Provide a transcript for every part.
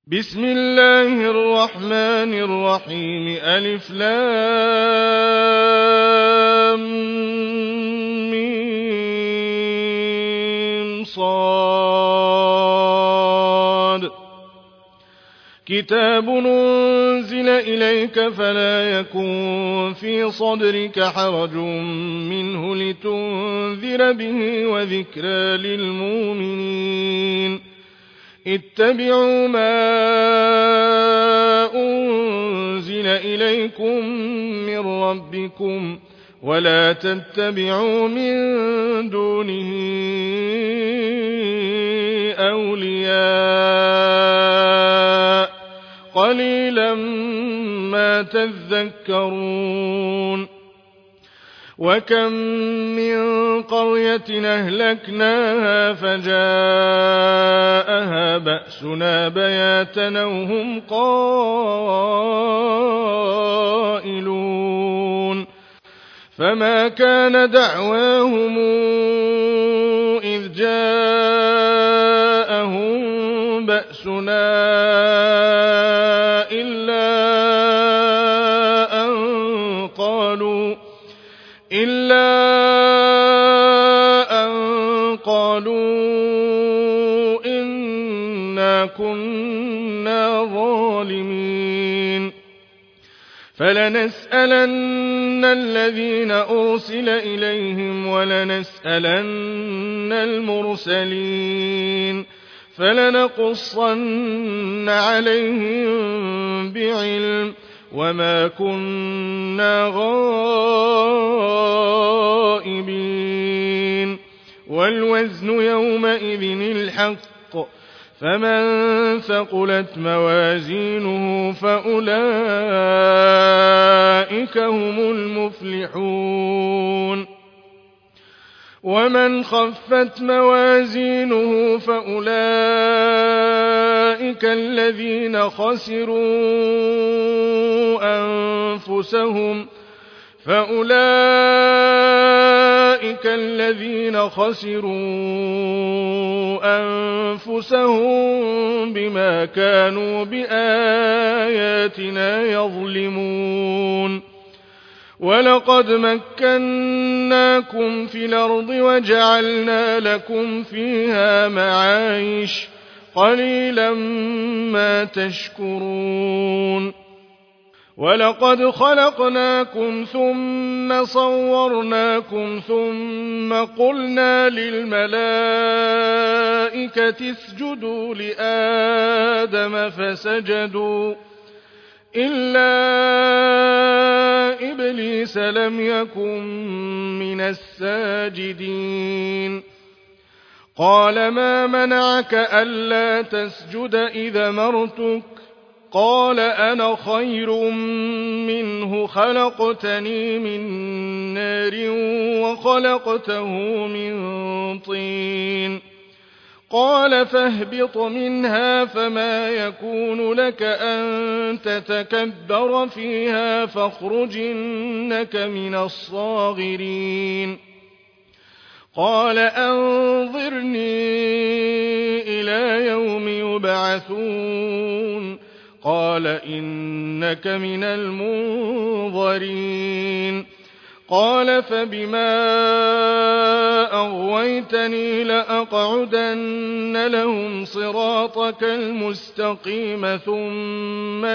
بسم الله الرحمن الرحيم ألف لام ميم صاد كتاب أنزل إليك فلا يكن في صدرك حرج منه لتنذر به وذكرى للمؤمنين اتبعوا ما أنزل إليكم من ربكم ولا تتبعوا من دونه أولياء قليلا ما تذكرون وكم من قرية أهلكناها فجاءها بأسنا بياتا وهم قائلون فما كان دعواهم إذ جاءهم بأسنا إلا أن قالوا إنا كنا ظالمين فلنسألن الذين أرسل إليهم ولنسألن المرسلين فلنقصن عليهم بعلم وما كنا غائبين والوزن يومئذ الحق فمن ثقلت موازينه فأولئك هم المفلحون ومن خفت موازينه فأولئك الذين خسروا أنفسهم بما كانوا بآياتنا يظلمون ولقد مكناكم في الأرض وجعلنا لكم فيها معايش قليلا ما تشكرون ولقد خلقناكم ثم صورناكم ثم قلنا للملائكة اسجدوا لآدم فسجدوا إلا إبليس لم يكن من الساجدين قال ما منعك ألا تسجد إذا أمرتك قال أنا خير منه خلقتني من نار وخلقته من طين قال فاهبط منها فما يكون لك أن تتكبر فيها فاخرج إنك من الصاغرين قال أنظرني إلى يوم يبعثون قال إنك من المنظرين قال فبما أغويتني لأقعدن لهم صراطك المستقيم ثم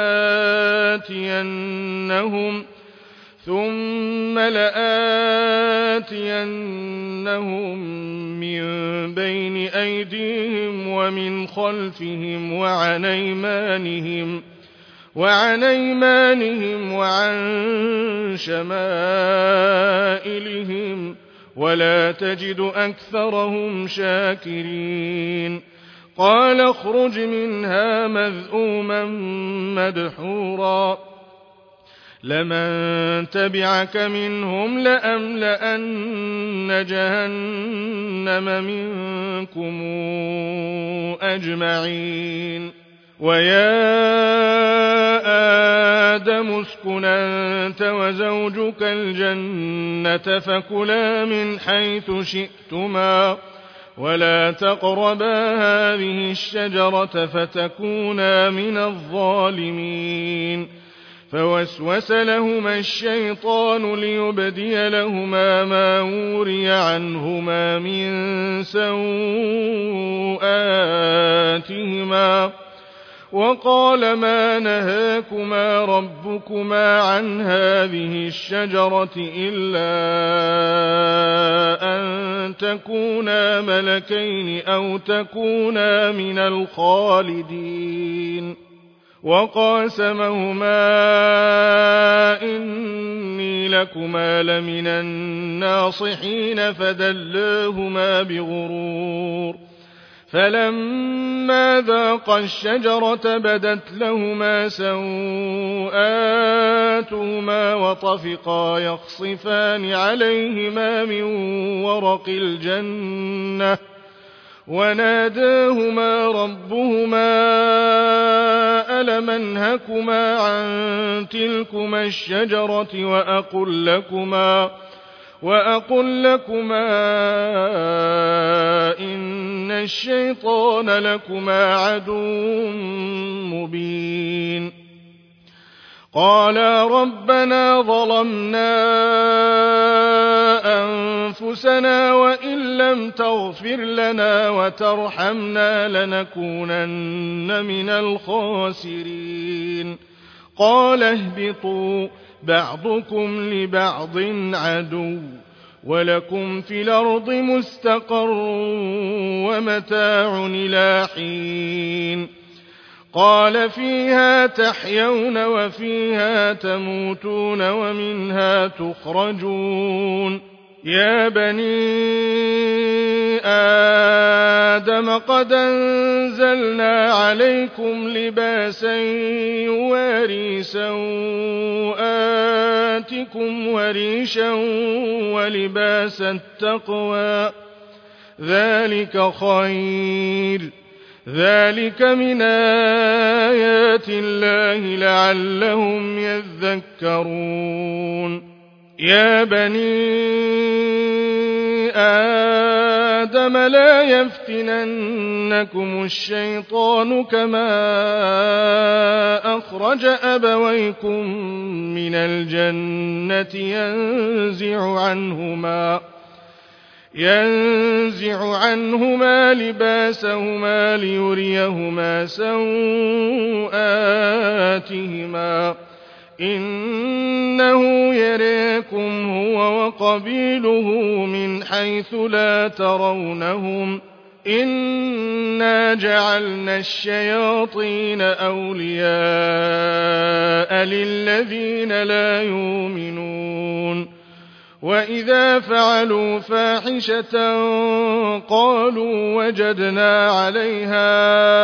لآتينهم من بين أيديهم ومن خلفهم وعن أيمانهم وعن شمائلهم ولا تجد أكثرهم شاكرين قال اخرج منها مذءوما مدحورا لمن تبعك منهم لأملأن جهنم منكم أجمعين ويا آدم اسكن أنت وزوجك الجنة فكلا من حيث شئتما ولا تقربا هذه الشجرة فتكونا من الظالمين. فوسوس لهما الشيطان ليبدي لهما ما وري عنهما من سوآتهما وقال ما نهاكما ربكما عن هذه الشجرة إلا أن تكونا ملكين أو تكونا من الخالدين. وقاسمهما إني لكما لمن الناصحين فدلاهما بغرور. فلما ذاقا الشجرة بدت لهما سوآتهما وطفقا يخصفان عليهما من ورق الجنة وناداهما ربهما ألم أنهكما عن تلكما الشجرة وأقل لكما إن الشيطان لكما عدو مبين. قالا ربنا ظلمنا أنفسنا وإن لم تغفر لنا وترحمنا لنكونن من الخاسرين. قال اهبطوا بعضكم لبعض عدو ولكم في الأرض مستقر ومتاع إلى حين. قال فيها تحيون وفيها تموتون ومنها تخرجون. يا بني آدم قد أنزلنا عليكم لباسا يواري سوآتكم وريشا ولباس التقوى ذلك خير. ذلك من آيات الله لعلهم يذكرون. يا بني آدم لا يفتننكم الشيطان كما أخرج أبويكم من الجنة ينزع عنهما لباسهما ليريهما سوآتهما إنه يراكم هو وقبيله من حيث لا ترونهم إنا جعلنا الشياطين أولياء للذين لا يؤمنون. وإذا فعلوا فاحشة قالوا وجدنا عليها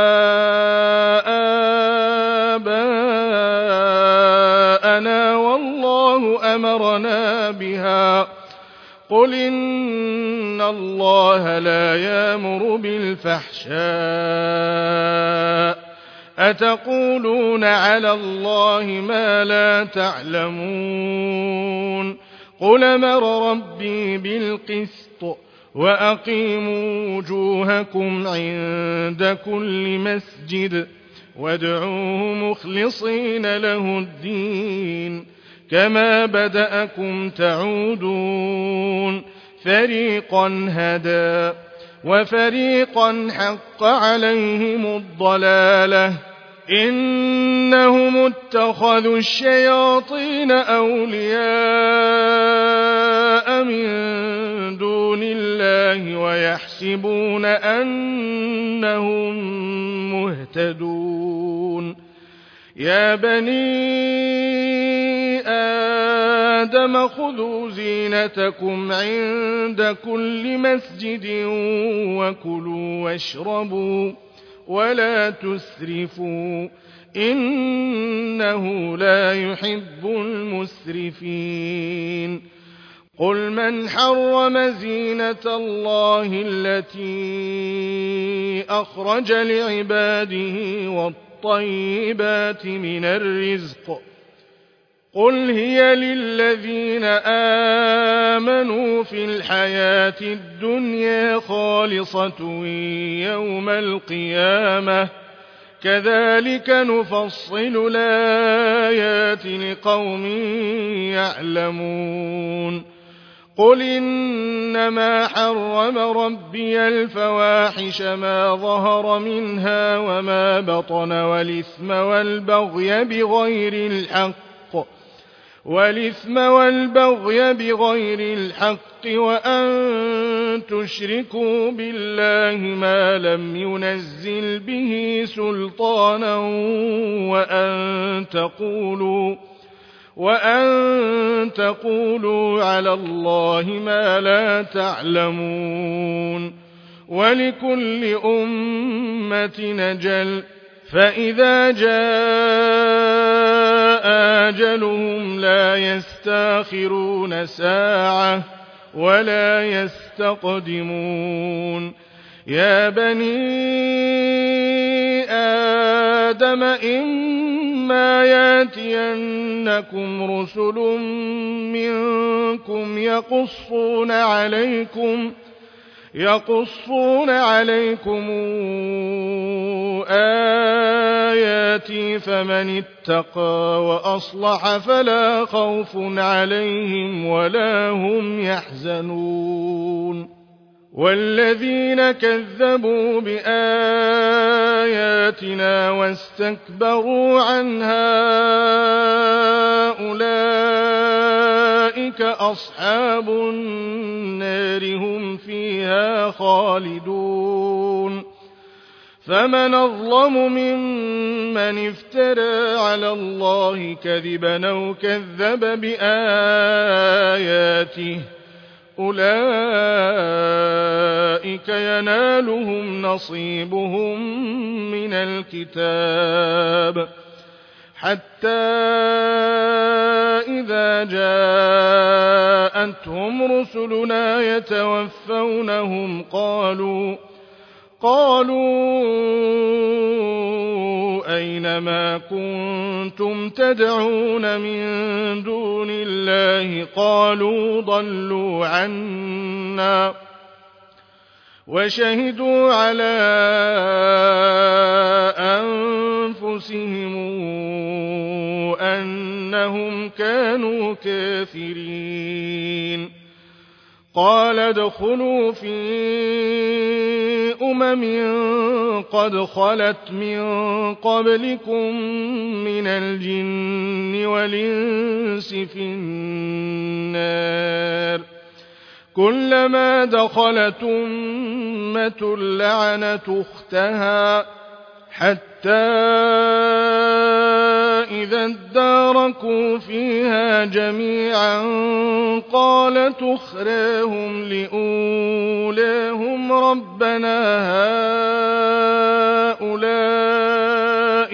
آباءنا والله أمرنا بها. قل إن الله لا يأمر بالفحشاء أتقولون على الله ما لا تعلمون. قل أمر ربي بالقسط وأقيموا وجوهكم عند كل مسجد وادعوه مخلصين له الدين كما بدأكم تعودون. فريقا هدى وفريقا حق عليهم الضلالة إنهم اتخذوا الشياطين أولياء من دون الله ويحسبون أنهم مهتدون. يا بني آدم خذوا زينتكم عند كل مسجد وكلوا واشربوا ولا تسرفوا إنه لا يحب المسرفين. قل من حرم زينة الله التي أخرج لعباده والطيبات من الرزق قل هي للذين آمنوا في الحياة الدنيا خالصة يوم القيامة كذلك نفصل الآيات لقوم يعلمون قل إنما حرم ربي الفواحش ما ظهر منها وما بطن والإثم والبغي بغير الحق وأن تشركوا بالله ما لم ينزل به سلطانا وأن تقولوا على الله ما لا تعلمون ولكل أمة أجل فإذا جاء أجلهم لا يستأخرون ساعة ولا يستقدمون يا بني آدم إما يأتينكم رسل منكم يقصون عليكم آياتي فمن اتقى وأصلح فلا خوف عليهم ولا هم يحزنون والذين كذبوا بآياتنا واستكبروا عنها أولئك أصحاب النار هم فيها خالدون فمن أظلم ممن افترى على الله كذبا أو كذب بآياته أولئك ينالهم نصيبهم من الكتاب حتى إذا جاءتهم رسلنا يتوفونهم قالوا أين ما كنتم تدعون من دون الله قالوا ضلوا عنا وشهدوا على أنفسهم أنهم كانوا كافرين قال ادخلوا في قد خلت من قبلكم من الجن والإنس في النار كلما دخلت أمة لعنت أختها حتى إذا اداركوا فيها جميعا قالت أخراهم لأولاهم ربنا هؤلاء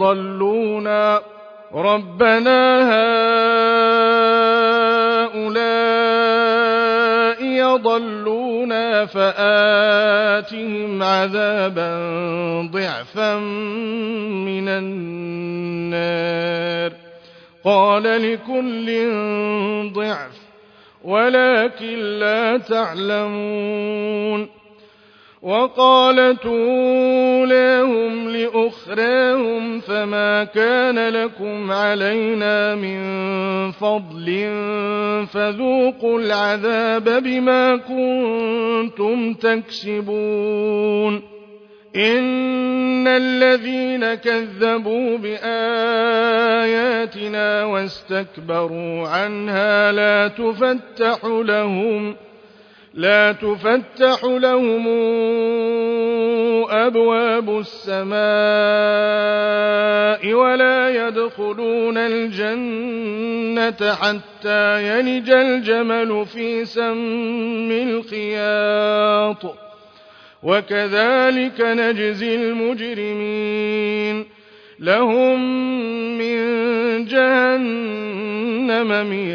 يضلونا فآتهم عذابا ضعفا من النار قال لكل ضعف ولكن لا تعلمون وقالت أولاهم لأخراهم فما كان لكم علينا من فضل فذوقوا العذاب بما كنتم تكسبون إن الذين كذبوا بآياتنا واستكبروا عنها لا تفتح لهم أبواب السماء ولا يدخلون الجنة حتى يلج الجمل في سم الخياط وكذلك نجزي المجرمين لهم من جهنم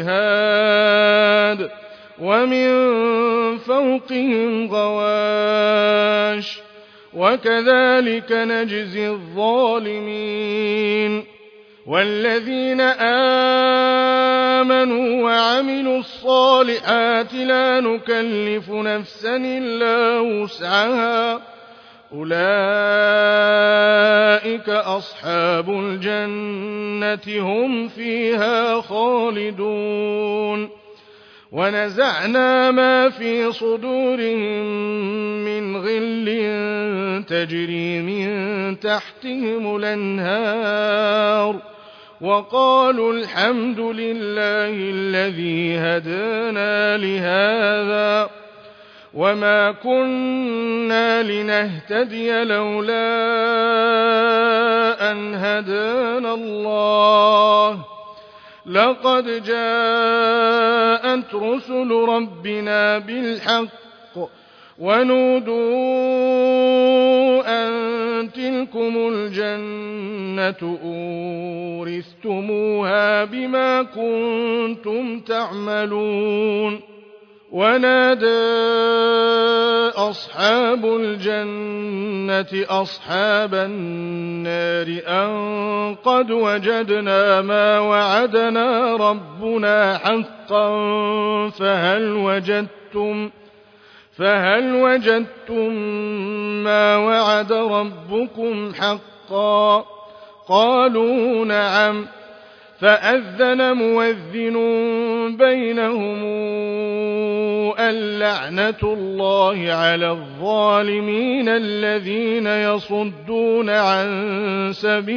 مهاد ومن فوقهم غواش وكذلك نجزي الظالمين والذين آمنوا وعملوا الصالحات لا نكلف نفسا إلا وسعها أولئك أصحاب الجنة هم فيها خالدون ونزعنا ما في صدورهم من غل تجري من تحتهم الأنهار وقالوا الحمد لله الذي هدانا لهذا وما كنا لنهتدي لولا أن هدانا الله لقد جاءت رسل ربنا بالحق ونودوا أن تلكم الجنة أورثتموها بما كنتم تعملون ونادى أصحاب الجنة أصحاب النار أن قد وجدنا ما وعدنا ربنا حقا فهل وجدتم ما وعد ربكم حقا قالوا نعم فأذن مؤذن بينهم اللعنة الله على الظالمين الذين يصدون عن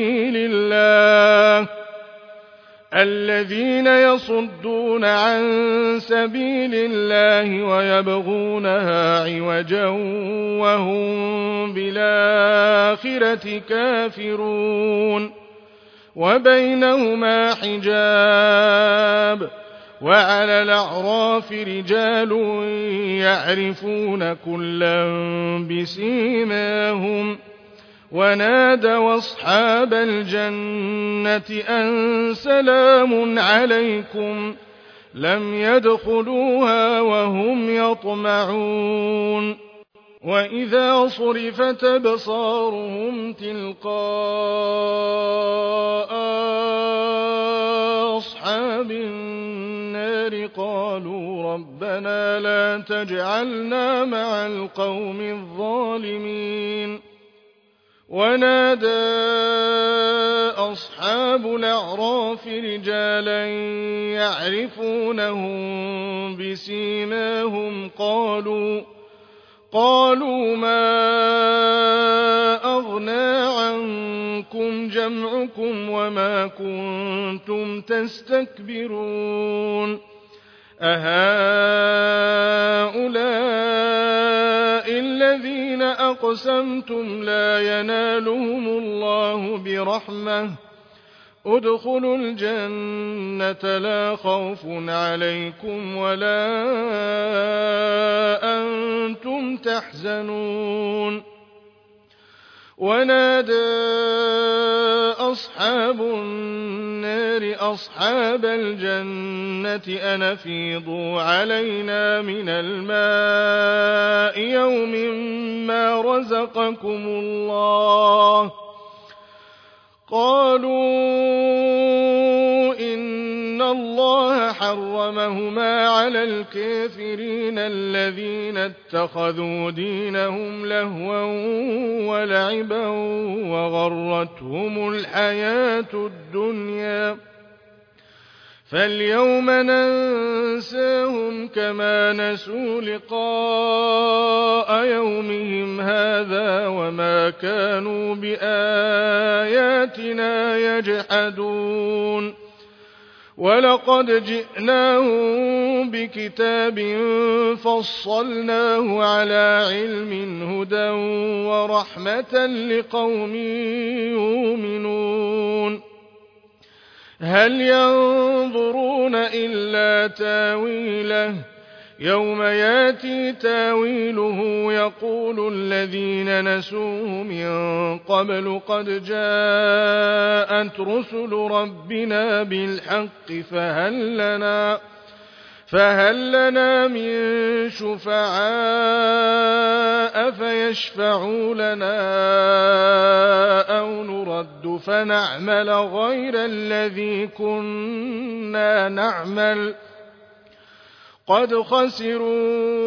سبيل الله ويبغونها عوجا وهم بالآخرة كافرون وبينهما حجاب وعلى الأعراف رجال يعرفون كلا بسيماهم ونادوا أصحاب الجنة أن سلام عليكم لم يدخلوها وهم يطمعون وإذا صرفت أبصارهم تلقاء أصحاب النار قالوا ربنا لا تجعلنا مع القوم الظالمين ونادى أصحاب الأعراف رجالا يعرفونهم بسيماهم قالوا ما أغنى عنكم جمعكم وما كنتم تستكبرون أهؤلاء الذين أقسمتم لا ينالهم الله برحمة ادخلوا الجنة لا خوف عليكم ولا أنتم تحزنون ونادى أصحاب النار أصحاب الجنة أن أفيضوا علينا من الماء يوم ما رزقكم الله قالوا إن الله حرمهما على الكافرين الذين اتخذوا دينهم لهوا ولعبا وغرتهم الحياة الدنيا فاليوم ننساهم كما نسوا لقاء يومهم هذا وما كانوا بآياتنا يجحدون ولقد جئناهم بكتاب فصلناه على علم هدى ورحمة لقوم يؤمنون هل ينظرون إلا تاويله يوم ياتي تاويله يقول الذين نسوه من قبل قد جاءت رسل ربنا بالحق فهل لنا من شفعاء فيشفعوا لنا أو نرد نرد فنعمل غير الذي كنا نعمل قد خسروا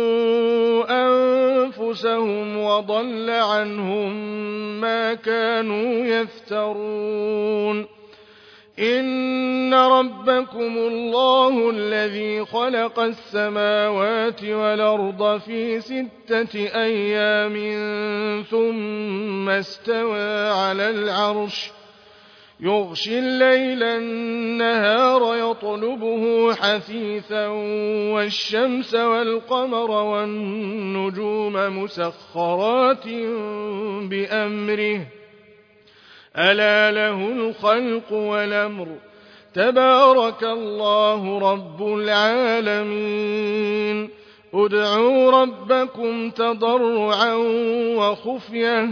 أنفسهم وضل عنهم ما كانوا يفترون إن ربكم الله الذي خلق السماوات والأرض في 6 أيام ثم استوى على العرش يغشي الليل النهار يطلبه حثيثا والشمس والقمر والنجوم مسخرات بأمره ألا له الخلق والأمر تبارك الله رب العالمين ادعوا ربكم تضرعا وخفية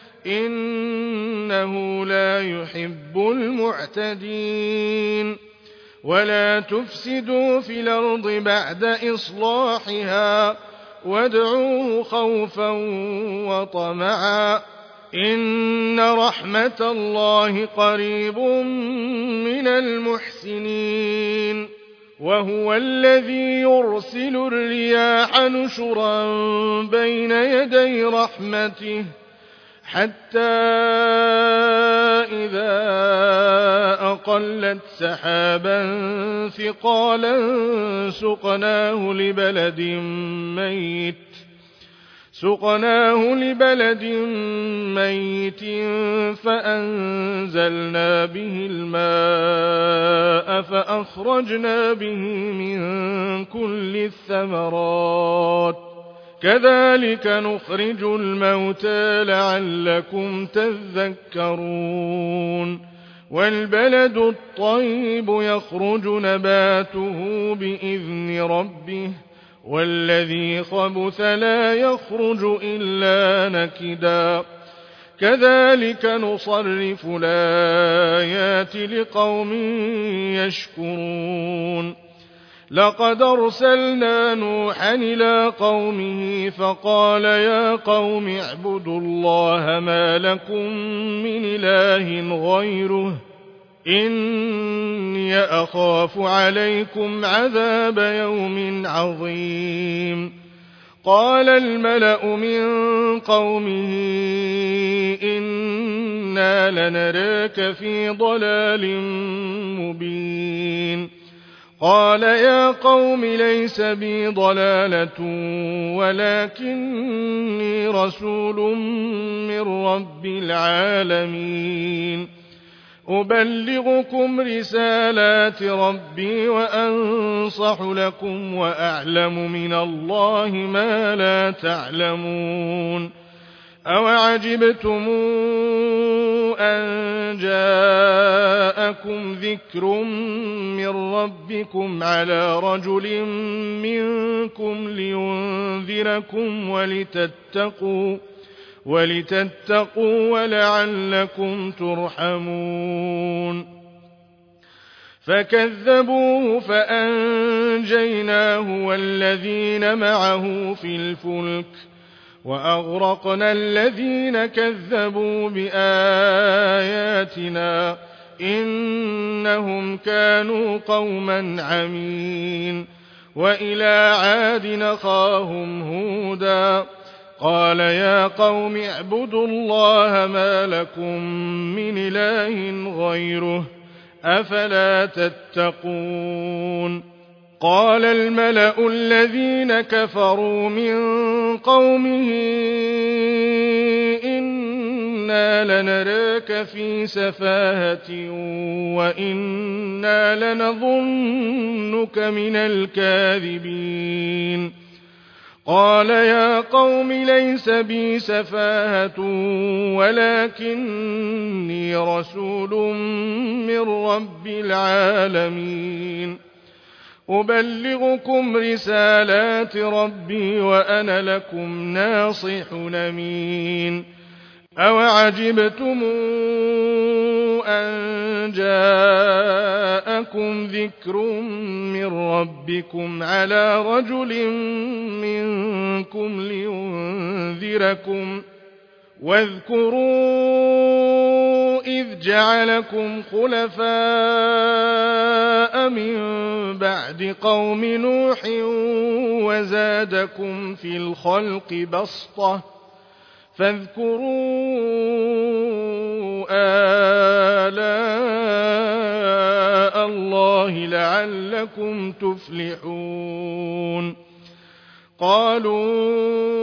إنه لا يحب المعتدين ولا تفسدوا في الأرض بعد إصلاحها وادعوه خوفا وطمعا إن رحمة الله قريب من المحسنين وهو الذي يرسل الرياح نشرا بين يدي رحمته حتى إذا أقلت سحابا ثقالا سقناه لبلد ميت فأنزلنا به الماء فأخرجنا به من كل الثمرات كذلك نخرج الموتى لعلكم تذكرون والبلد الطيب يخرج نباته بإذن ربه والذي خبث لا يخرج إلا نكدا كذلك نصرف الآيات لقوم يشكرون لقد أرسلنا نوحا إلى قومه فقال يا قوم اعبدوا الله ما لكم من إله غيره إني أخاف عليكم عذاب يوم عظيم قال الملأ من قومه إنا لنراك في ضلال مبين قال يا قوم ليس بي ضلالة ولكني رسول من رب العالمين أبلغكم رسالات ربي وأنصح لكم وأعلم من الله ما لا تعلمون أوعجبتم أن جاءكم ذكر من ربكم على رجل منكم لينذركم ولتتقوا ولعلكم ترحمون فكذبوه فأنجيناه والذين معه في الفلك وأغرقنا الذين كذبوا بآياتنا إنهم كانوا قوما عمين وإلى عاد أخاهم هودا قال يا قوم اعبدوا الله ما لكم من إله غيره أفلا تتقون قال الملأ الذين كفروا من قومه إنا لنراك في سفاهة وإنا لنظنك من الكاذبين قال يا قوم ليس بي سفاهة ولكني رسول من رب العالمين أبلغكم رسالات ربي وأنا لكم ناصح أمين أوعجبتم أن جاءكم ذكر من ربكم على رجل منكم لينذركم واذكروا جعلكم خلفاء من بعد قوم نوح وزادكم في الخلق بسطة فاذكروا آلاء الله لعلكم تفلحون قالوا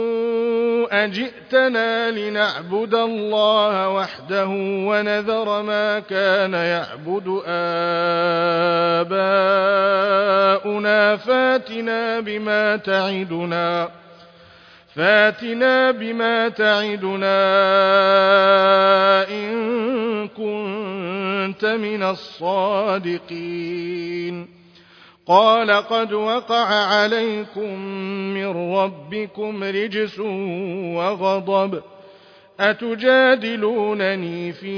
أجئتنا لنعبد الله وحده ونذر ما كان يعبد آباؤنا فاتنا بما تعدنا إن كنت من الصادقين قال قد وقع عليكم من ربكم رجس وغضب أتجادلونني في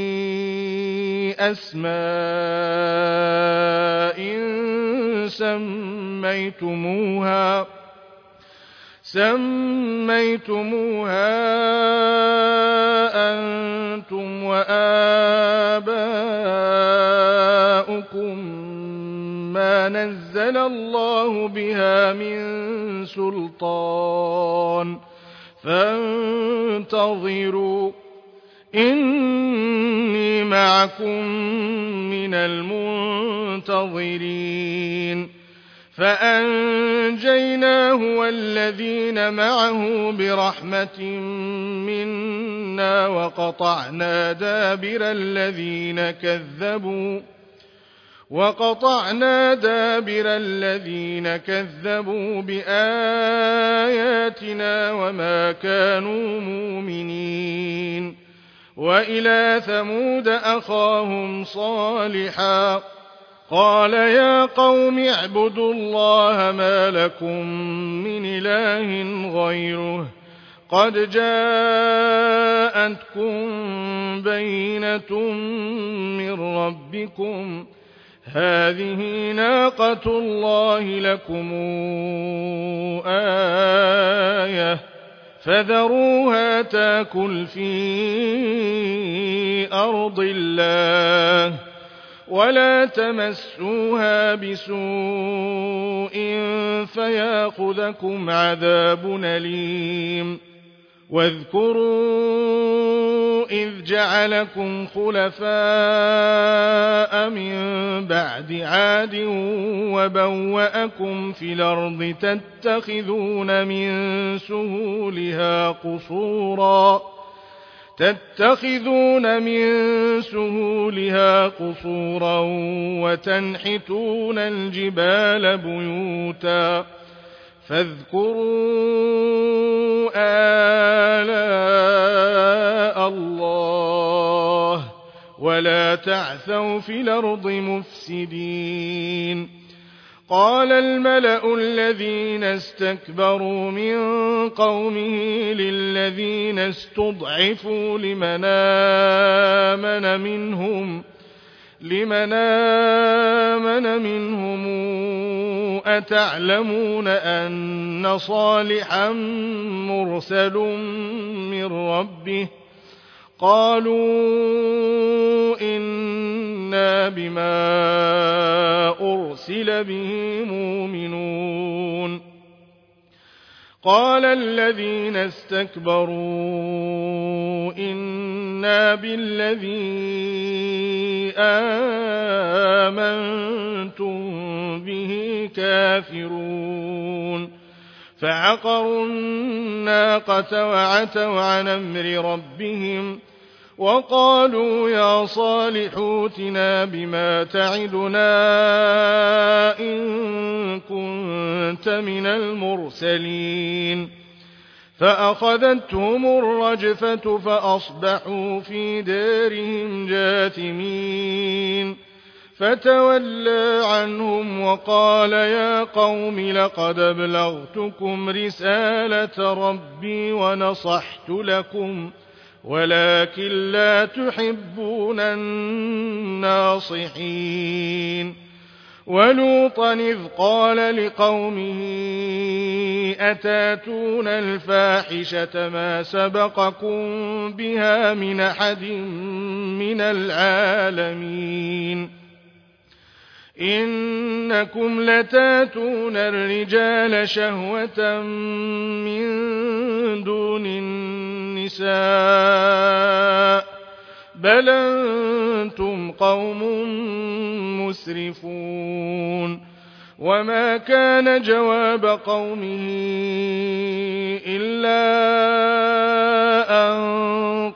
أسماء سميتموها أنتم وآباؤكم ما نزل الله بها من سلطان فانتظروا إني معكم من المنتظرين فأنجيناه والذين معه برحمة منا وقطعنا دابر الذين كذبوا بآياتنا وما كانوا مؤمنين وإلى ثمود أخاهم صالحا قال يا قوم اعبدوا الله ما لكم من إله غيره قد جاءتكم بينة من ربكم هذه ناقة الله لكم آية فذروها تاكل في أرض الله ولا تمسوها بسوء فياخذكم عذاب أليم واذكروا إذ جعلكم خلفاء من بعد عاد وبوأكم في الأرض تتخذون من سهولها قصورا وتنحتون الجبال بيوتا فاذكروا آلاء الله ولا تعثوا في الأرض مفسدين قال الملأ الذين استكبروا من قومه للذين استضعفوا لمن آمن منهم أتعلمون أن صالحا مرسل من ربه قالوا إنا بما أرسل به مؤمنون قال الذين استكبروا إنا بالذي آمنتم به كافرون فعقروا الناقة وعتوا عن أمر ربهم وقالوا يا صالح ائتنا بما تعدنا إن كنت من المرسلين فأخذتهم الرجفة فأصبحوا في دارهم جاثمين فتولى عنهم وقال يا قوم لقد أبلغتكم رسالة ربي ونصحت لكم ولكن لا تحبون الناصحين ولوطا إذ قال لقومه أتاتون الفاحشة ما سبقكم بها من أحد من العالمين إنكم لتاتون الرجال شهوة من دون النساء بل أنتم قوم مسرفون وما كان جواب قومه إلا أن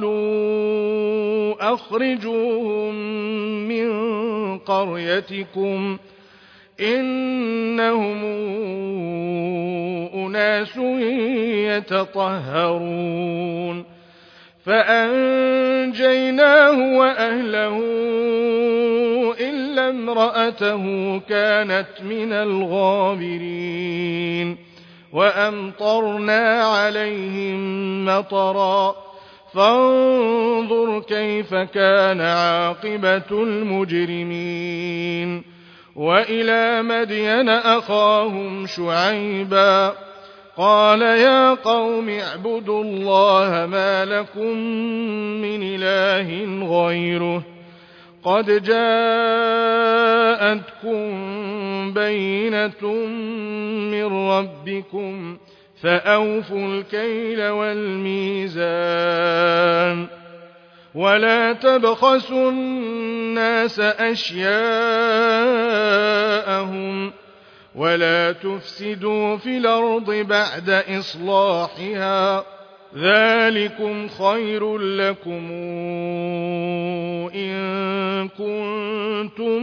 قالوا أخرجوهم من قريتكم إنهم أناس يتطهرون فأنجيناه وأهله إلا امرأته كانت من الغابرين وأمطرنا عليهم مطرا فانظر كيف كان عاقبة المجرمين وإلى مدين أخاهم شعيبا قال يا قوم اعبدوا الله ما لكم من إله غيره قد جاءتكم بينة من ربكم فأوفوا الكيل والميزان ولا تبخسوا الناس أشياءهم ولا تفسدوا في الأرض بعد إصلاحها ذلكم خير لكم إن كنتم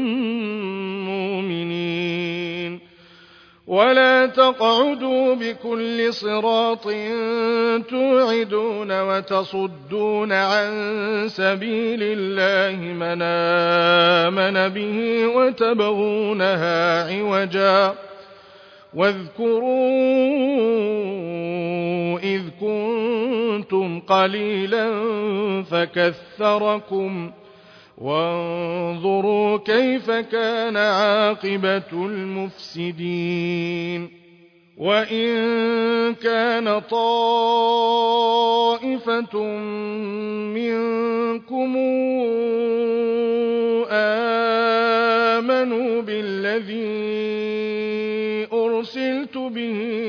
مؤمنين ولا تقعدوا بكل صراط توعدون وتصدون عن سبيل الله من آمن به وتبغونها عوجا واذكروا إذ كنتم قليلا فكثركم وانظروا كيف كان عاقبة المفسدين وإن كان طائفة منكم آمنوا بالذي أرسلت به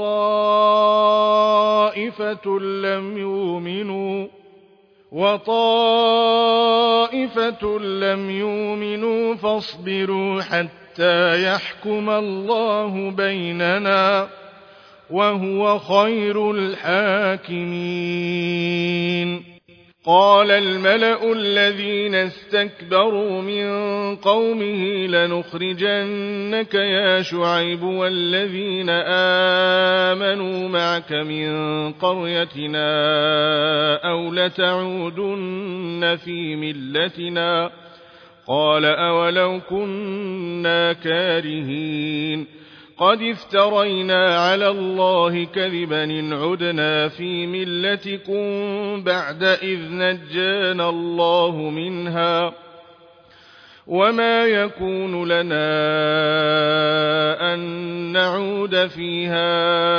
وطائفة لم يؤمنوا فاصبروا حتى يحكم الله بيننا وهو خير الحاكمين قال الملأ الذين استكبروا من قومه لنخرجنك يا شعيب والذين آمنوا معك من قريتنا أو لتعودن في ملتنا قال أولو كنا كارهين قد افترينا على الله كذبا إن عدنا في ملتكم بعد إذ نجانا الله منها وما يكون لنا أن نعود فيها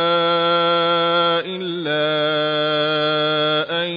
إلا أن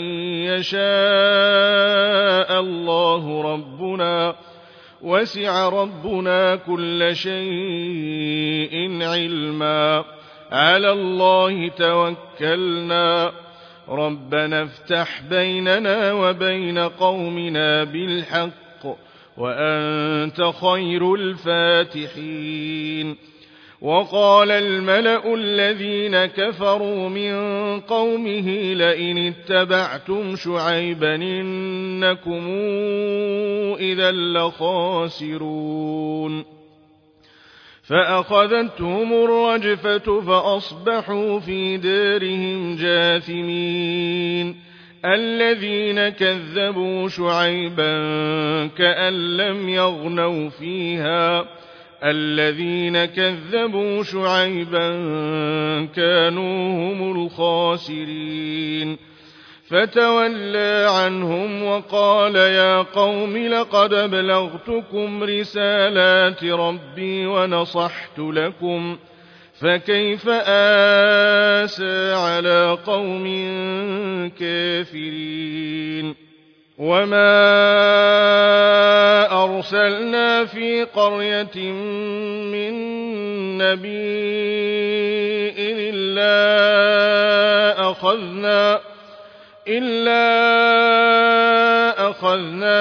يشاء الله ربنا وسع ربنا كل شيء علما على الله توكلنا ربنا افتح بيننا وبين قومنا بالحق وأنت خير الفاتحين وقال الملأ الذين كفروا من قومه لئن اتبعتم شعيبا إنكم إذا لخاسرون فأخذتهم الرجفة فأصبحوا في دارهم جاثمين الذين كذبوا شعيبا كأن لم يغنوا فيها الذين كذبوا شعيبا كانوا هم الخاسرين فتولى عنهم وقال يا قوم لقد أبلغتكم رسالات ربي ونصحت لكم فكيف آسى على قوم كافرين وما أرسلنا في قرية من نبي إلا أخذنا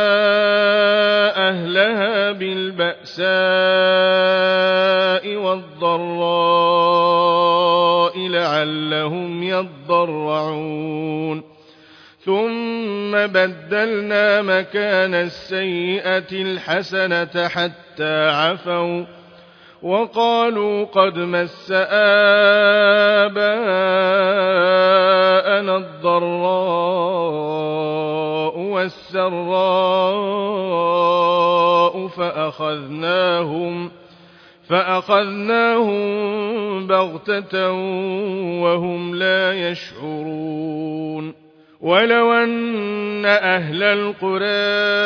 أهلها بالبأساء والضراء لعلهم يضرعون ثم بدلنا مكان السيئة الحسنة حتى عفوا وقالوا قد مس آباءنا الضراء والسراء فأخذناهم بغتة وهم لا يشعرون ولو أن أهل القرى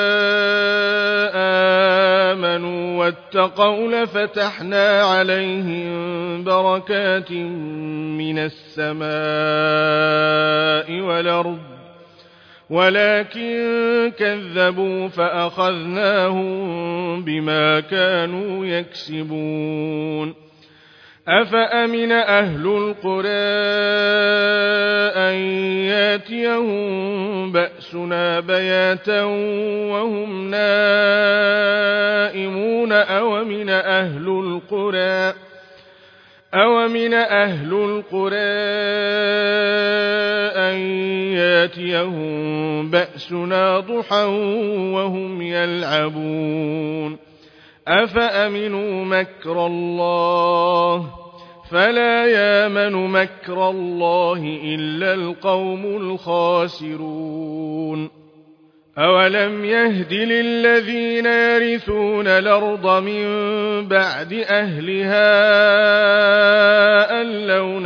آمنوا واتقوا لفتحنا عليهم بركات من السماء والأرض ولكن كذبوا فأخذناهم بما كانوا يكسبون أفأمن أهل القرى أن ياتيهم بأسنا بياتا وهم نائمون أومن أهل القرى أن ياتيهم بأسنا ضحى وهم يلعبون أفأمنوا مكر الله فلا يامن مكر الله إلا القوم الخاسرون أولم يهد للذين يرثون الأرض من بعد أهلها أن لو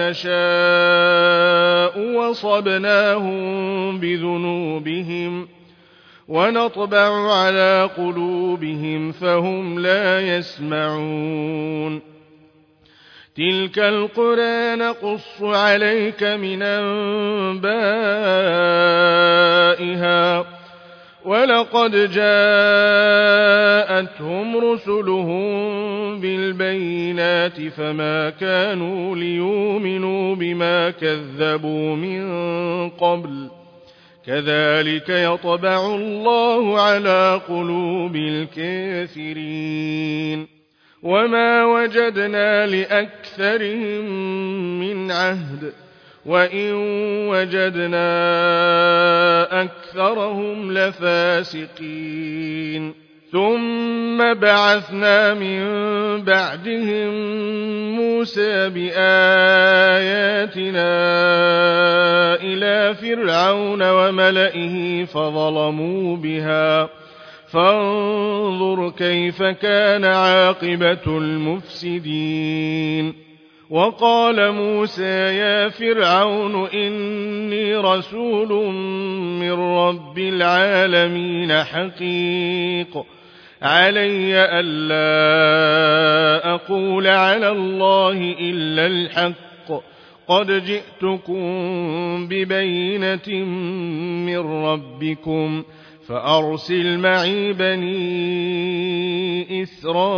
نشاء وصبناهم بذنوبهم ونطبع على قلوبهم فهم لا يسمعون تلك القرى نقص عليك من أنبائها ولقد جاءتهم رسلهم بالبينات فما كانوا ليؤمنوا بما كذبوا من قبل كذلك يطبع الله على قلوب الكافرين وما وجدنا لأكثرهم من عهد وإن وجدنا أكثرهم لفاسقين ثم بعثنا من بعدهم موسى بآياتنا إلى فرعون وملئه فظلموا بها فانظر كيف كان عاقبة المفسدين وقال موسى يا فرعون إني رسول من رب العالمين حقيق علي ألا أقول على الله إلا الحق قد جئتكم ببينة من ربكم فأرسل معي بني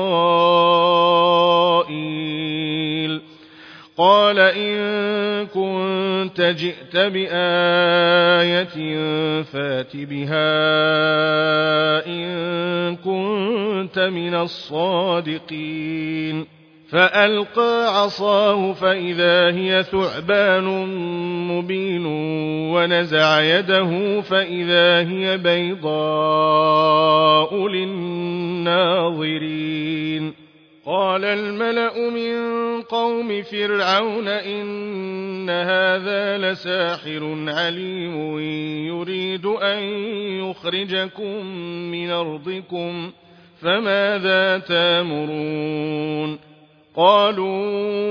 إسرائيل قال إن كنت جئت بآية فات بها إن كنت من الصادقين فألقى عصاه فإذا هي ثعبان مبين ونزع يده فإذا هي بيضاء للناظرين قال الملأ من قوم فرعون إن هذا لساحر عليم يريد أن يخرجكم من أرضكم فماذا تأمرون قالوا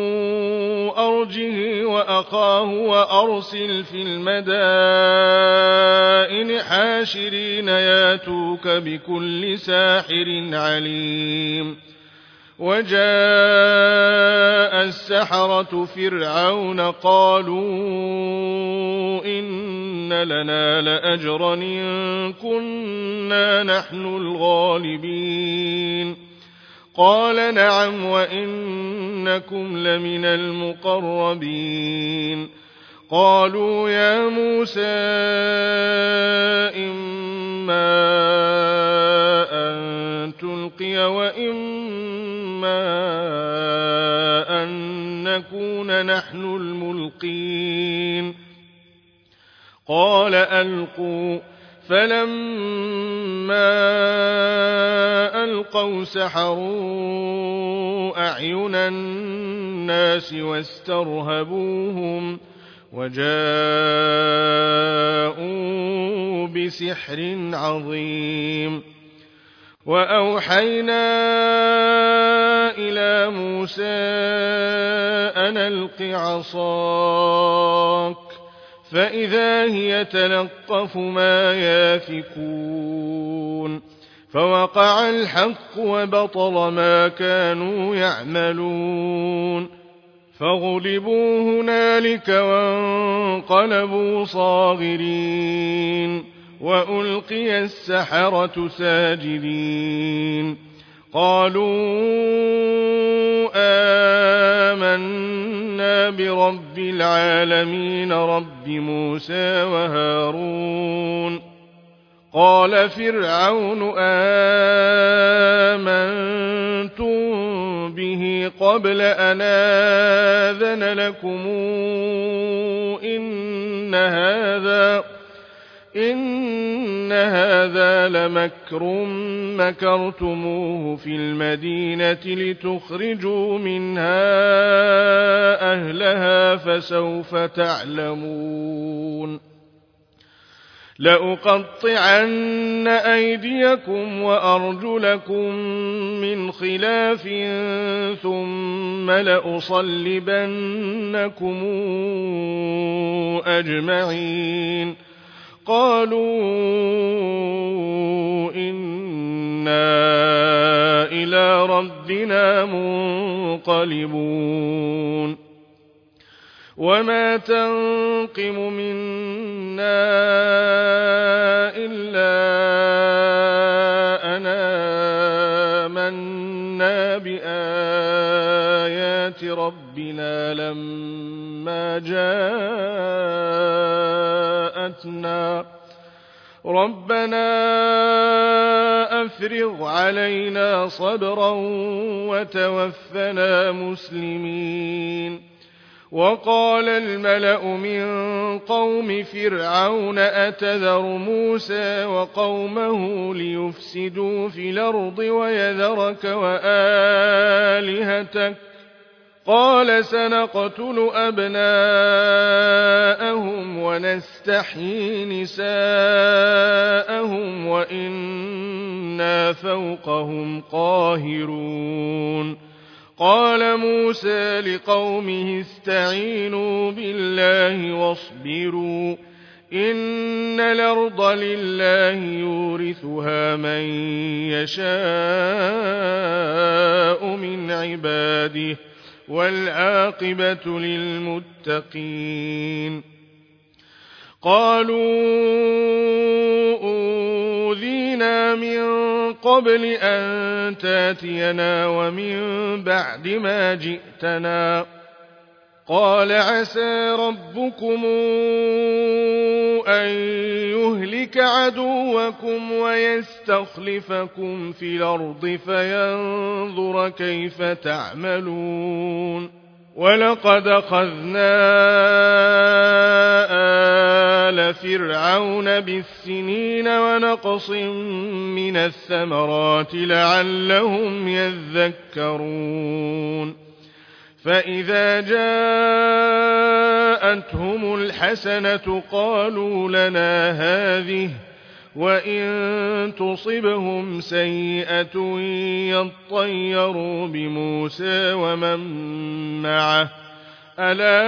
أرجه وأخاه وأرسل في المدائن حاشرين ياتوك بكل ساحر عليم وجاء السحرة فرعون قالوا إن لنا لأجرا إن كنا نحن الغالبين قال نعم وإنكم لمن المقربين قالوا يا موسى إما أن تلقي وإما أن نكون نحن الملقين قال ألقوا فلما ألقوا سحروا أعين الناس واسترهبوهم وجاءوا بسحر عظيم وأوحينا إلى موسى أن ألق عصاك فإذا هي تلقف ما يافكون فوقع الحق وبطل ما كانوا يعملون فغلبوا هنالك وانقلبوا صاغرين وألقي السحرة ساجدين قالوا آمنا برب العالمين رب موسى وهارون قال فرعون آمنتم به قبل أن آذن لكم إن هذا لمكر مكرتموه في المدينة لتخرجوا منها أهلها فسوف تعلمون لأقطعن أيديكم وأرجلكم من خلاف ثم لأصلبنكم أجمعين قالوا إنا إلى ربنا منقلبون وما تنقم منا إلا أن آمنا بآيات ربنا لما جاءتنا ربنا أفرغ علينا صبرا وتوفنا مسلمين وقال الملأ من قوم فرعون أتذر موسى وقومه ليفسدوا في الأرض ويذرك وآلهتك قال سنقتل أبناءهم ونستحيي نساءهم وإنا فوقهم قاهرون قال موسى لقومه استعينوا بالله واصبروا إن الأرض لله يورثها من يشاء من عباده والعاقبة للمتقين قالوا أوذينا من قبل أن تاتينا ومن بعد ما جئتنا قال عسى ربكم أن يهلك عدوكم ويستخلفكم في الأرض فينظر كيف تعملون ولقد أخذنا آل فرعون بالسنين ونقص من الثمرات لعلهم يذكرون فإذا جاءتهم الحسنة قالوا لنا هذه وإن تصبهم سيئة يطيروا بموسى ومن معه ألا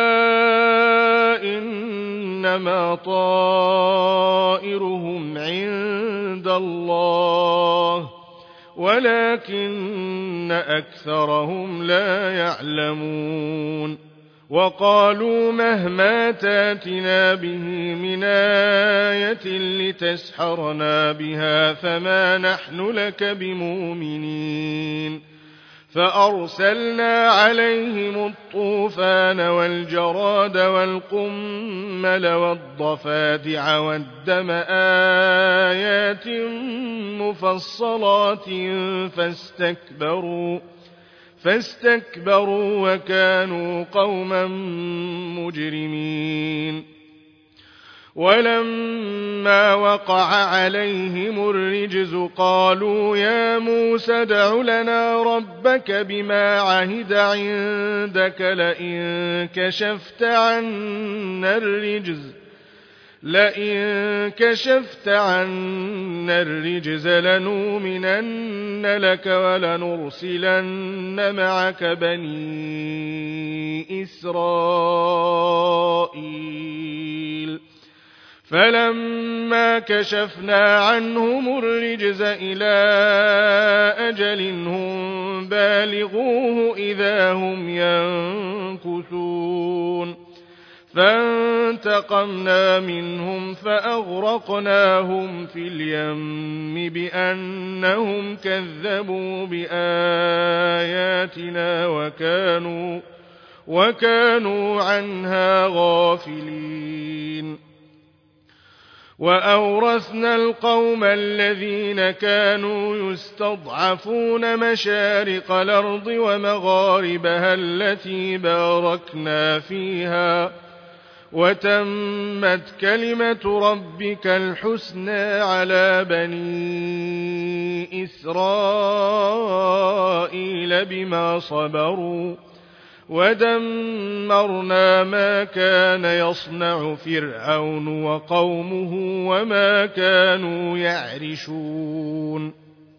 إنما طائرهم عند الله ولكن أكثرهم لا يعلمون وقالوا مهما تاتنا به من آية لتسحرنا بها فما نحن لك بمؤمنين فأرسلنا عليهم الطوفان والجراد والقمل والضفادع والدم آيات مفصلات فاستكبروا وكانوا قوما مجرمين ولما وقع عليهم الرجز قالوا يا موسى ادع لنا ربك بما عهد عندك لئن كشفت عنا الرجز لنؤمنن لك ولنرسلن معك بني إسرائيل فلما كشفنا عنهم الرجز إلى أجل هم بالغوه إذا هم ينكثون فانتقمنا منهم فأغرقناهم في اليم بأنهم كذبوا بآياتنا وكانوا عنها غافلين وأورثنا القوم الذين كانوا يستضعفون مشارق الأرض ومغاربها التي باركنا فيها وتمت كلمة ربك الحسنى على بني إسرائيل بما صبروا ودمرنا ما كان يصنع فرعون وقومه وما كانوا يعرشون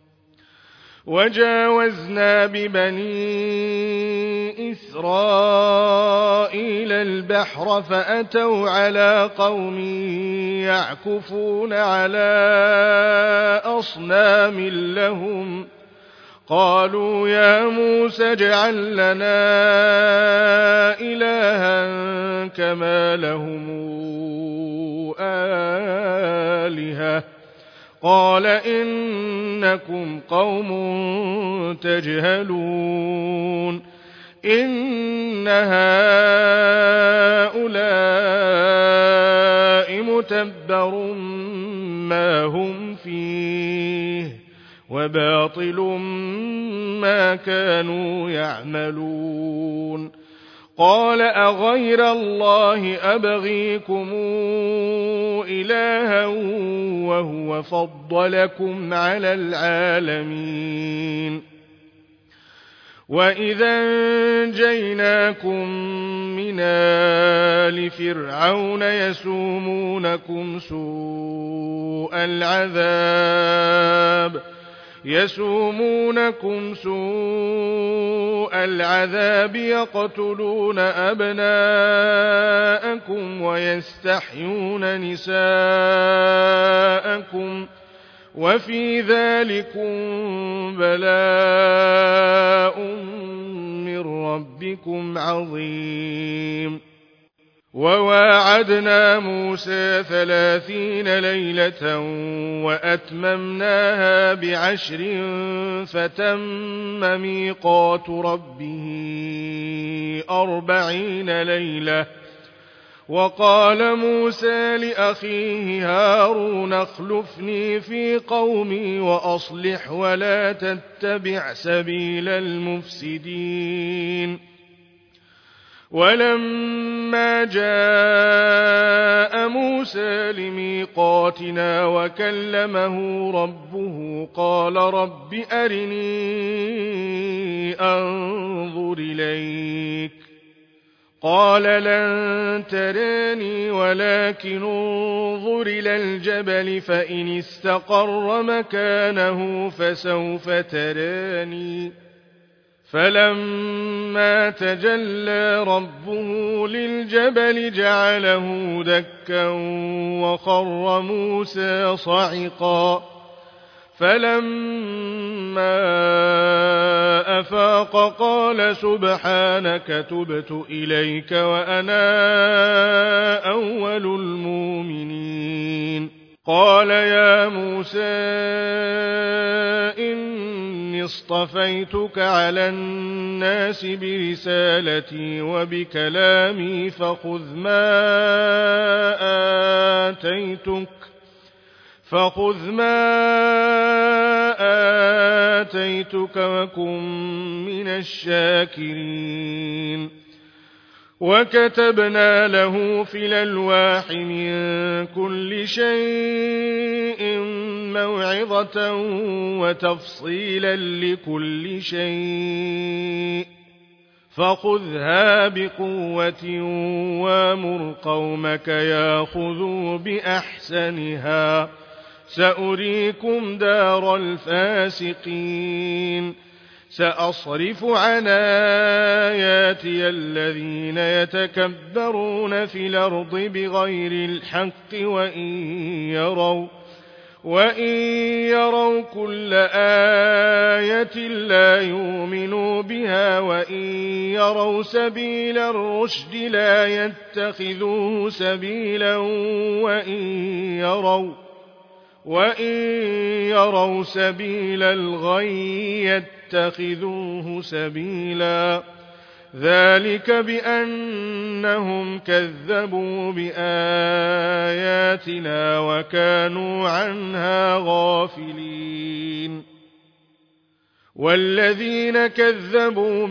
وجاوزنا ببني إسرائيل البحر فأتوا على قوم يعكفون على أصنام لهم قالوا يا موسى اجعل لنا إلها كما لهم آلهة قال إنكم قوم تجهلون إن هؤلاء متبر ما هم فيه وباطل ما كانوا يعملون قال أغير الله أبغيكم إلها وهو فضلكم على العالمين وإذا أنجيناكم من آل فرعون يسومونكم سوء العذاب يقتلون أبناءكم ويستحيون نساءكم وفي ذلكم بلاء من ربكم عظيم وواعدنا موسى 30 ليلة وأتممناها ب10 فتم ميقات ربه 40 ليلة وقال موسى لأخيه هارون اخلفني في قومي وأصلح ولا تتبع سبيل المفسدين ولما جاء موسى لميقاتنا وكلمه ربه قال رب أرني أنظر إليك قال لن تراني ولكن انظر إلى الجبل فإن استقر مكانه فسوف تراني فلما تجلى ربه للجبل جعله دكا وخر موسى صعقا فلما أفاق قال سبحانك تبت إليك وأنا أول المؤمنين. قال يا موسى إني اصطفيتك على الناس برسالتي وبكلامي فخذ ما آتيتك وكن من الشاكرين. وكتبنا له في الألواح من كل شيء موعظة وتفصيلا لكل شيء فخذها بقوة وامر قومك ياخذوا بأحسنها سأريكم دار الفاسقين. سأصرف عن آياتي الذين يتكبرون في الأرض بغير الحق وإن يروا كل آية لا يؤمنوا بها وإن يروا سبيل الرشد لا يتخذوه سبيلا وإن يروا سبيل الغي يتخذوه سبيلا. ذلك بأنهم كذبوا بآياتنا وكانوا عنها غافلين. والذين كذبوا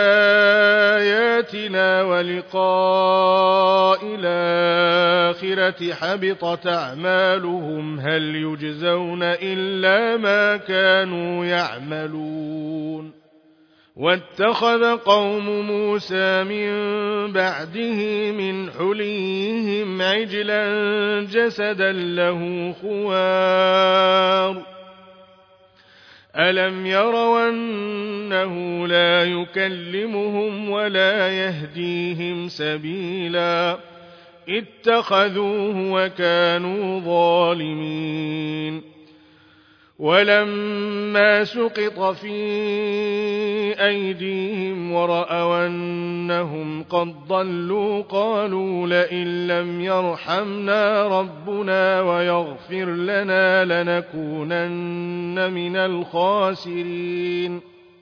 بآياتنا ولقاء الآخرة حبطت أعمالهم هل يجزون إلا ما كانوا يعملون. واتخذ قوم موسى من بعده من حليهم عجلا جسدا له خوار ألم يروا أنه لا يكلمهم ولا يهديهم سبيلا اتخذوه وكانوا ظالمين. ولما سقط في أيديهم ورأوا أنهم قد ضلوا قالوا لئن لم يرحمنا ربنا ويغفر لنا لنكونن من الخاسرين.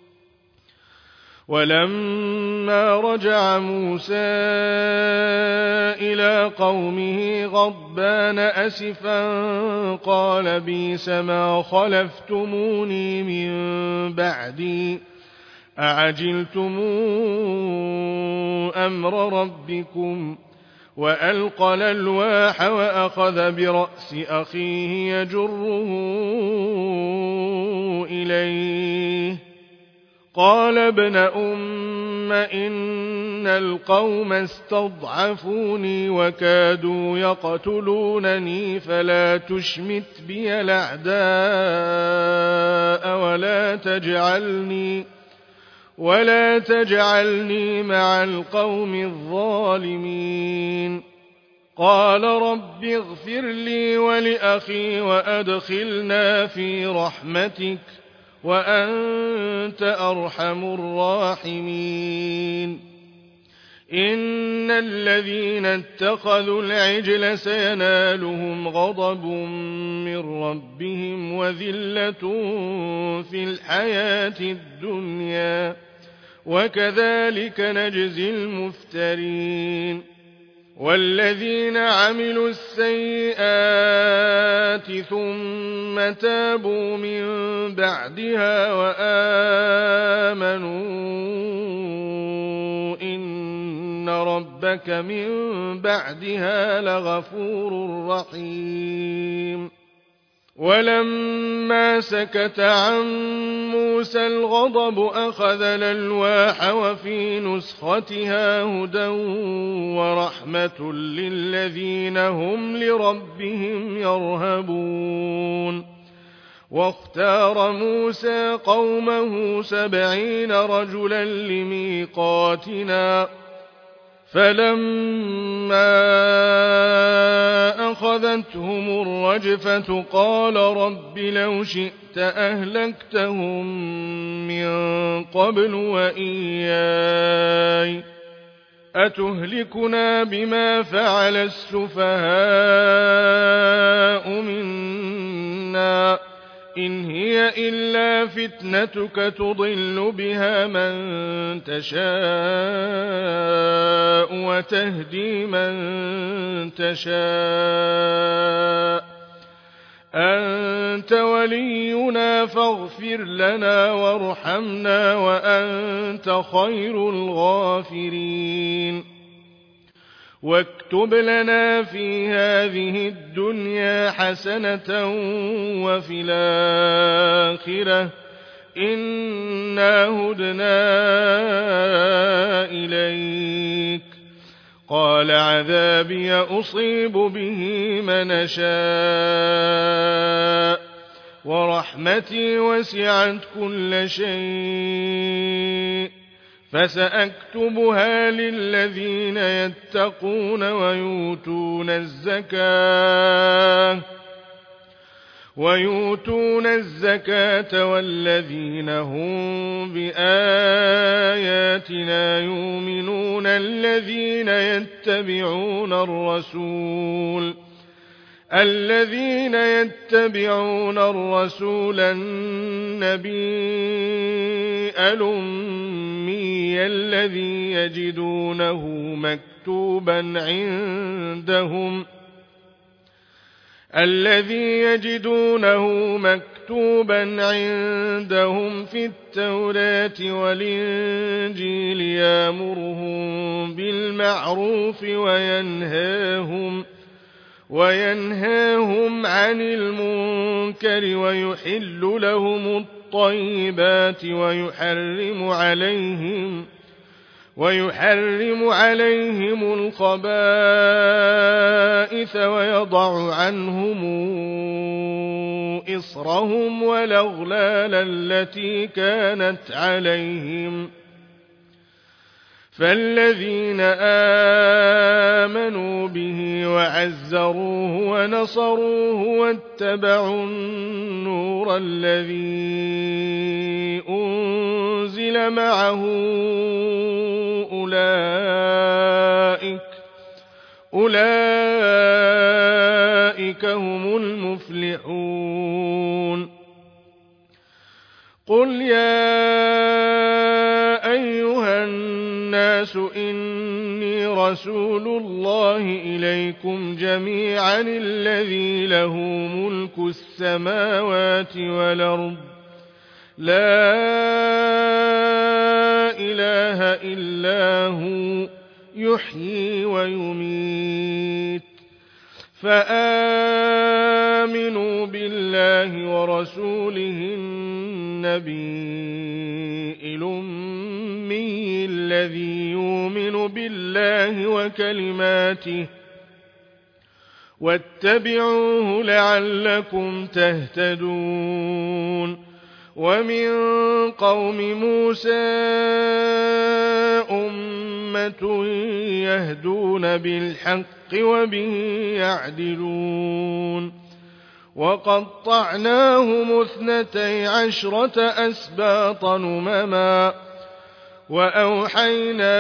ولما رجع موسى إلى قومه غضبان أسفا قال بئس ما خلفتموني من بعدي أعجلتم أمر ربكم. وألقى الألواح وأخذ برأس أخيه يجره إليه قال ابن أم إن القوم استضعفوني وكادوا يقتلونني فلا تشمت بي الأعداء ولا تجعلني مع القوم الظالمين. قال رب اغفر لي ولأخي وأدخلنا في رحمتك وأنت أرحم الراحمين. إن الذين اتخذوا العجل سينالهم غضب من ربهم وذلة في الحياة الدنيا وكذلك نجزي المفترين. والذين عملوا السيئات ثم تابوا من بعدها وآمنوا إن ربك من بعدها لغفور رحيم. ولما سكت عن موسى الغضب أخذ الألواح وفي نسختها هدى ورحمة للذين هم لربهم يرهبون. واختار موسى قومه 70 رجلا لميقاتنا فلما أخذتهم الرجفة قال رب لو شئت أهلكتهم من قبل وإياي أتهلكنا بما فعل السفهاء منا إن هي إلا فتنتك تضل بها من تشاء وتهدي من تشاء أنت ولينا فاغفر لنا وارحمنا وأنت خير الغافرين واكتب لنا في هذه الدنيا حسنة وفي الآخرة إنا هدنا إليك قال عذابي أصيب به من أشاء ورحمتي وسعت كل شيء فسأكتبها للذين يتقون ويؤتون الزكاة والذين هم بآياتنا يؤمنون الذين يتبعون الرسول النبي الأمي الذي يجدونه مكتوبا عندهم في التوراة والإنجيل يأمرهم بالمعروف وينهاهم عن المنكر ويحل لهم الطيبات ويحرم عليهم الخبائث ويضع عنهم إصرهم والأغلال التي كانت عليهم فالذين آمنوا به وعزروه ونصروه واتبعوا النور الذي أنزل معه أولئك هم المفلحون قل يا أيها الناس إني رسول الله إليكم جميعا الذي له ملك السماوات والأرض لا إله إلا هو يحيي ويميت فآمنوا بالله ورسوله النبي الأمي الذي يؤمن بالله وكلماته واتبعوه لعلكم تهتدون ومن قوم موسى أمة يهدون بالحق وبه يعدلون وقطعناهم 12 أسباطا أمما وأوحينا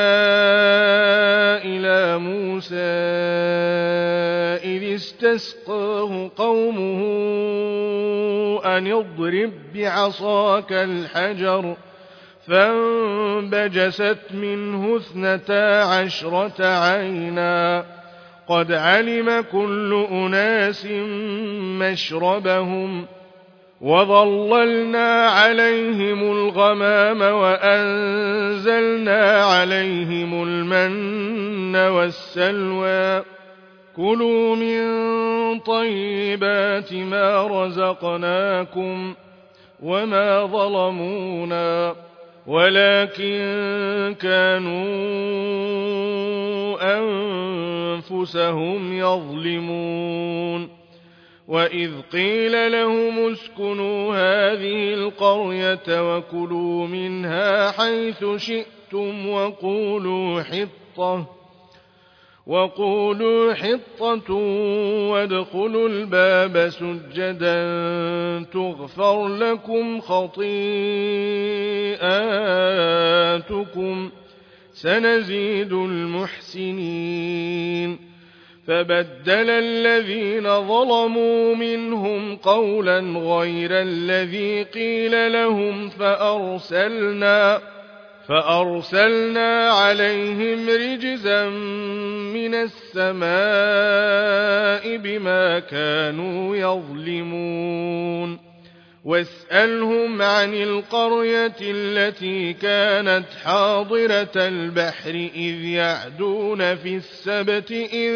إلى موسى إذ استسقاه قومه أن اضرب بعصاك الحجر فانبجست منه 12 عينا قد علم كل أناس مشربهم وظللنا عليهم الغمام وأنزلنا عليهم المن والسلوى كلوا من طيبات ما رزقناكم وما ظلمونا ولكن كانوا أنفسهم يظلمون وإذ قيل لهم اسكنوا هذه القرية وكلوا منها حيث شئتم وقولوا حطة وادخلوا الباب سجدا تغفر لكم خطيئاتكم سنزيد المحسنين فبدل الذين ظلموا منهم قولا غير الذي قيل لهم فأرسلنا عليهم رجزا من السماء بما كانوا يظلمون واسألهم عن القرية التي كانت حاضرة البحر إذ يعدون في السبت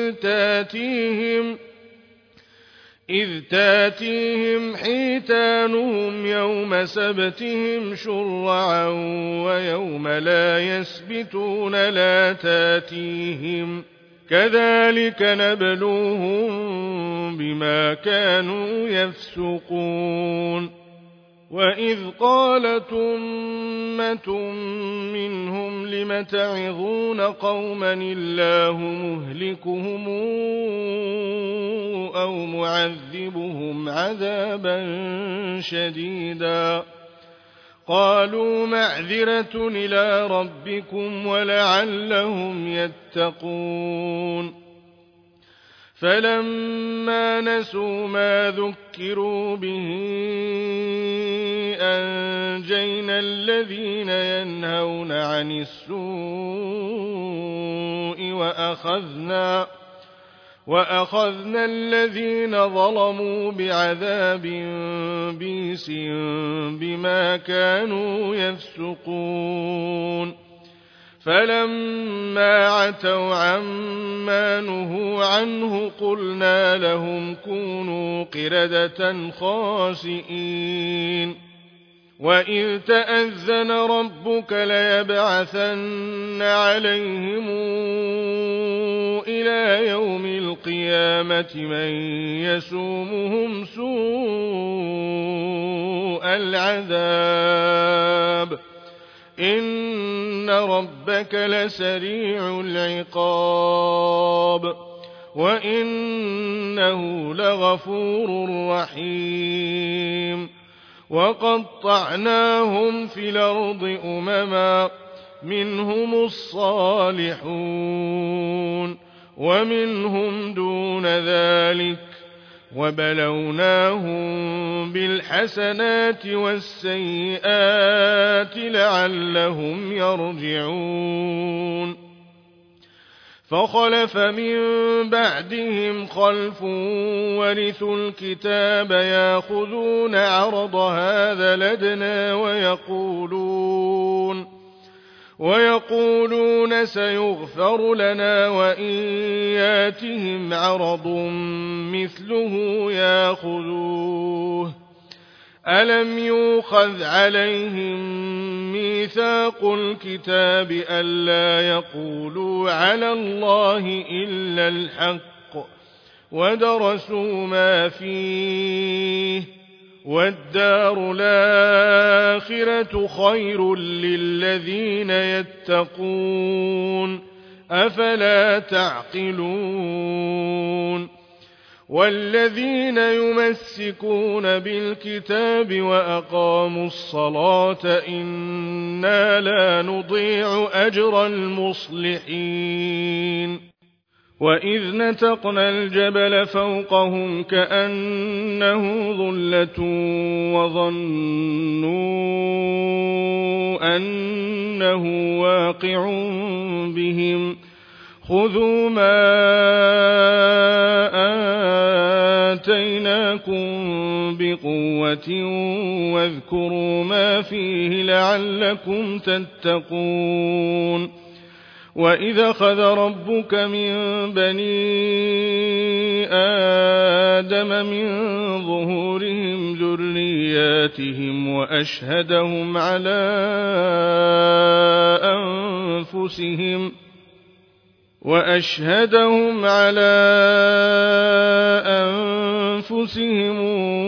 إذ تاتيهم حيتانهم يوم سبتهم شرعا ويوم لا يسبتون لا تاتيهم كذلك نبلوهم بما كانوا يفسقون وإذ قالت أمة منهم لم تعظون قوما الله مهلكهم أو معذبهم عذابا شديدا قالوا معذرة إلى ربكم ولعلهم يتقون فلما نسوا ما ذكروا به أنجينا الذين ينهون عن السوء وأخذنا الذين ظلموا بعذاب بئيس بما كانوا يفسقون فلما عتوا عما نهوا عنه قلنا لهم كونوا قردة خاسئين وإذ تأذن ربك ليبعثن عليهم إلى يوم القيامة من يسومهم سوء العذاب إن ربك لسريع العقاب وإنه لغفور رحيم وقطعناهم في الأرض أمما منهم الصالحون ومنهم دون ذلك وبلوناهم بالحسنات والسيئات لعلهم يرجعون فخلف من بعدهم خلف ورثوا الكتاب ياخذون عرض هذا الأدنى ويقولون سيغفر لنا وإن ياتهم عرض مثله ياخذوه ألم يؤخذ عليهم ميثاق الكتاب ألا يقولوا على الله إلا الحق ودرسوا ما فيه والدار الآخرة خير للذين يتقون أفلا تعقلون والذين يمسكون بالكتاب وأقاموا الصلاة إنا لا نضيع أجر المصلحين وإذ نتقنا الجبل فوقهم كأنه ظلة وظنوا أنه واقع بهم خذوا ما آتيناكم بقوة واذكروا ما فيه لعلكم تتقون وإذ أخذ ربك من بني آدم من ظهورهم ذرياتهم وأشهدهم على أنفسهم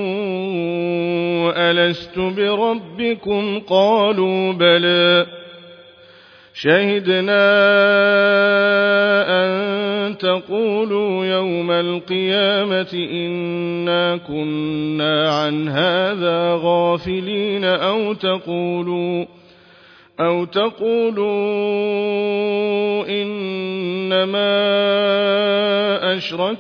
ألست بربكم قالوا بلى شهدنا أن تقولوا يوم القيامة إنا كنا عن هذا غافلين أو تقولوا إنما أشرك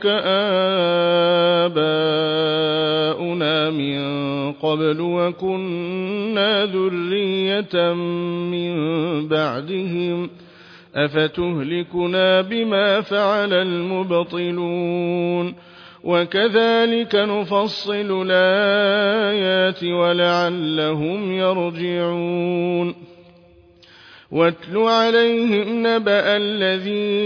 آباؤنا من قبل وكنا ذرية من بعدهم أفتهلكنا بما فعل المبطلون وكذلك نفصل الآيات ولعلهم يرجعون واتل عليهم نبأ الذي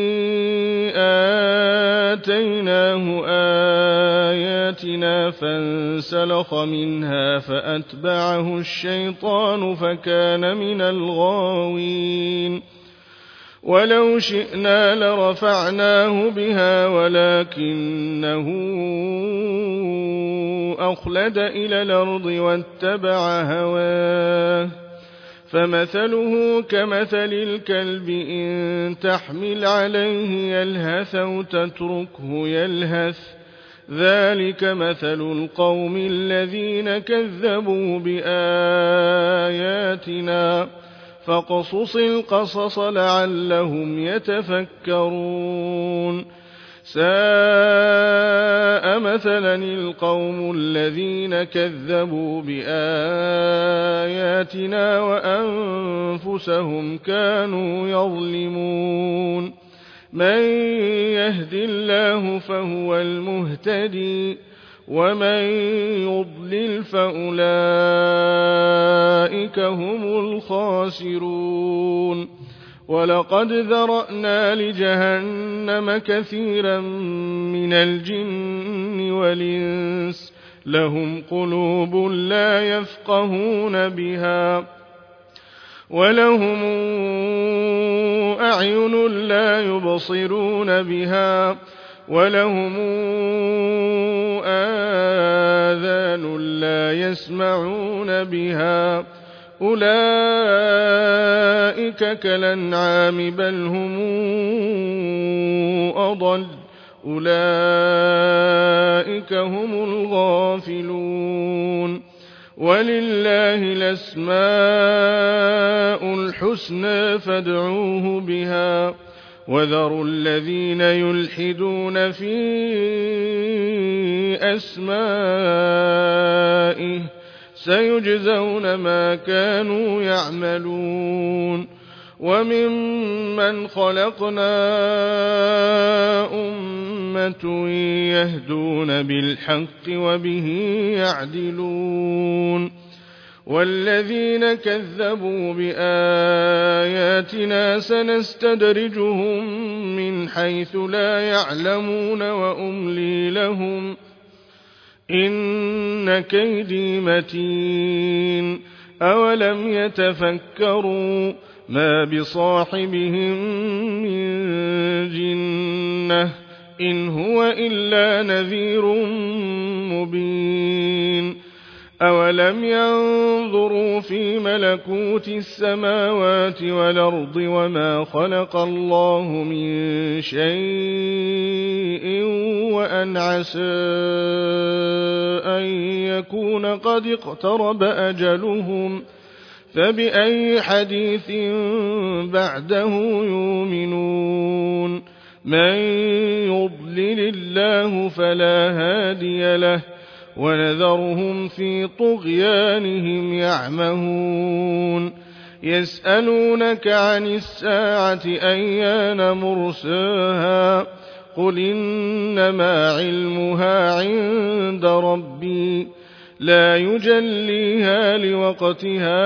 آتيناه آياتنا فانسلخ منها فأتبعه الشيطان فكان من الغاوين ولو شئنا لرفعناه بها ولكنه أخلد إلى الأرض واتبع هواه فمثله كمثل الكلب إن تحمل عليه يلهث أو تتركه يلهث ذلك مثل القوم الذين كذبوا بآياتنا فاقصص القصص لعلهم يتفكرون ساء مثلا القوم الذين كذبوا بآياتنا وأنفسهم كانوا يظلمون من يهد الله فهو المهتدي ومن يضلل فأولئك هم الخاسرون ولقد ذرأنا لجهنم كثيرا من الجن والإنس لهم قلوب لا يفقهون بها ولهم أعين لا يبصرون بها ولهم آذان لا يسمعون بها أولئك كالأنعام بل هم أضل أولئك هم الغافلون ولله الأسماء الحسنى فادعوه بها وذروا الذين يلحدون في أسمائه سيجزون ما كانوا يعملون وممن خلقنا أمة يهدون بالحق وبه يعدلون والذين كذبوا بآياتنا سنستدرجهم من حيث لا يعلمون وأملي لهم إن كيدي متين أولم يتفكروا ما بصاحبهم من جنة إن هو إلا نذير مبين أولم ينظروا في ملكوت السماوات والأرض وما خلق الله من شيء وأن عسى أن يكون قد اقترب أجلهم فبأي حديث بعده يؤمنون من يضلل الله فلا هادي له ونذرهم في طغيانهم يعمهون يسألونك عن الساعة أيان مرساها قل إنما علمها عند ربي لا يجليها لوقتها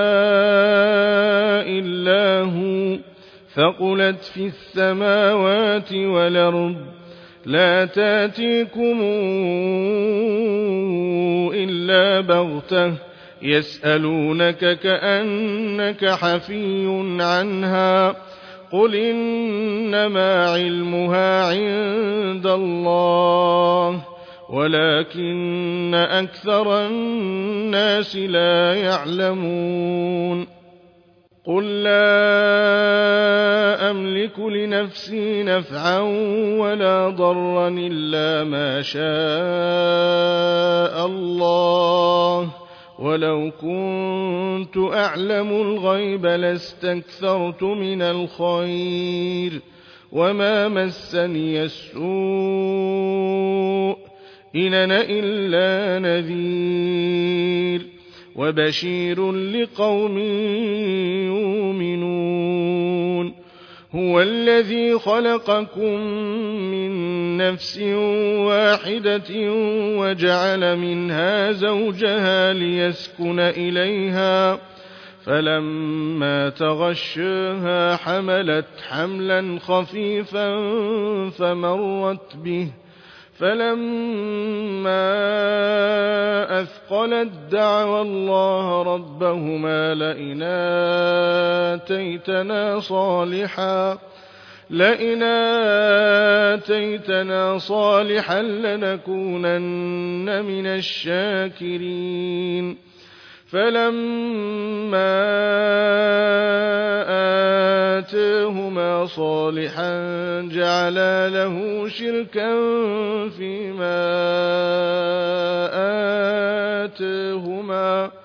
إلا هو ثقلت في السماوات والأرض لا تاتيكم إلا بغتة يسألونك كأنك حفي عنها قل إنما علمها عند الله ولكن أكثر الناس لا يعلمون قل لا أملك لنفسي نفعا ولا ضرا إلا ما شاء الله ولو كنت أعلم الغيب لاستكثرت من الخير وما مسني السوء إن أنا إلا نذير وبشير لقوم يؤمنون هو الذي خلقكم من نفس واحدة وجعل منها زوجها ليسكن إليها فلما تغشاها حملت حملا خفيفا فمرت به فلما أثقلت دعوا الله ربهما لئن آتيتنا صالحا لنكونن من الشاكرين فلما آتاهما صالحا جعلا له شركا فيما آتاهما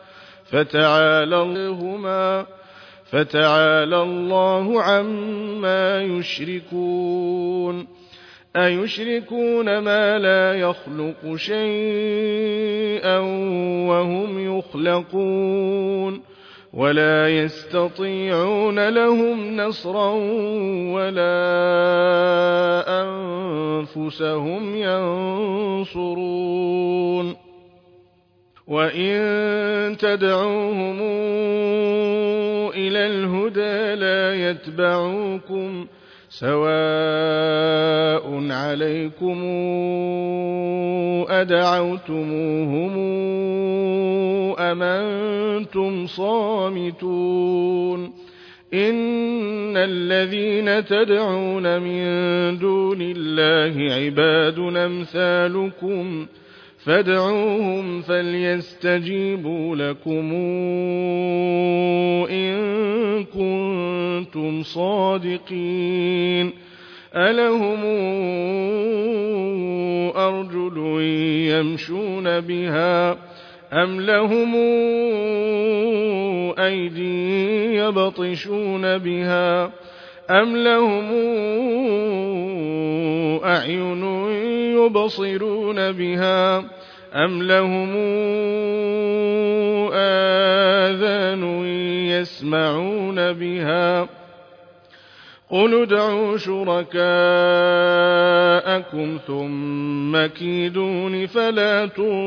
فتعالى الله عما يشركون أيشركون ما لا يخلق شيئا وهم يخلقون ولا يستطيعون لهم نصرا ولا أنفسهم ينصرون وإن تدعوهم إلى الهدى لا يتبعوكم سواء عليكم أدعوتموهم أم أنتم صامتون إن الذين تدعون من دون الله عباد أمثالكم فادعوهم فليستجيبوا لكم إن كنتم صادقين ألهم أرجل يمشون بها أم لهم أيدي يبطشون بها أم لهم أعين يبصرون بها أم لهم آذان يسمعون بها قل ادعوا شركاءكم ثم كيدون فلا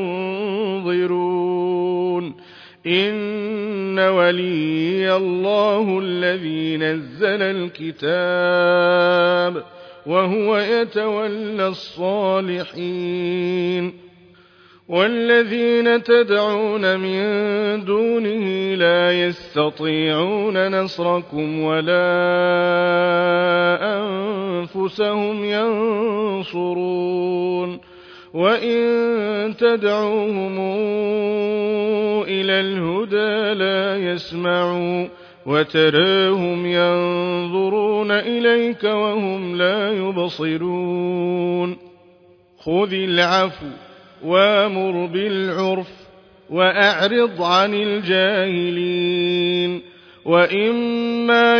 تنظرون إن ولي الله الذي نزل الكتاب وهو يتولى الصالحين والذين تدعون من دونه لا يستطيعون نصركم ولا أنفسهم ينصرون وإن تدعوهم إلى الهدى لا يسمعوا وتراهم ينظرون إليك وهم لا يبصرون خذ العفو وامر بالعرف وأعرض عن الجاهلين وإما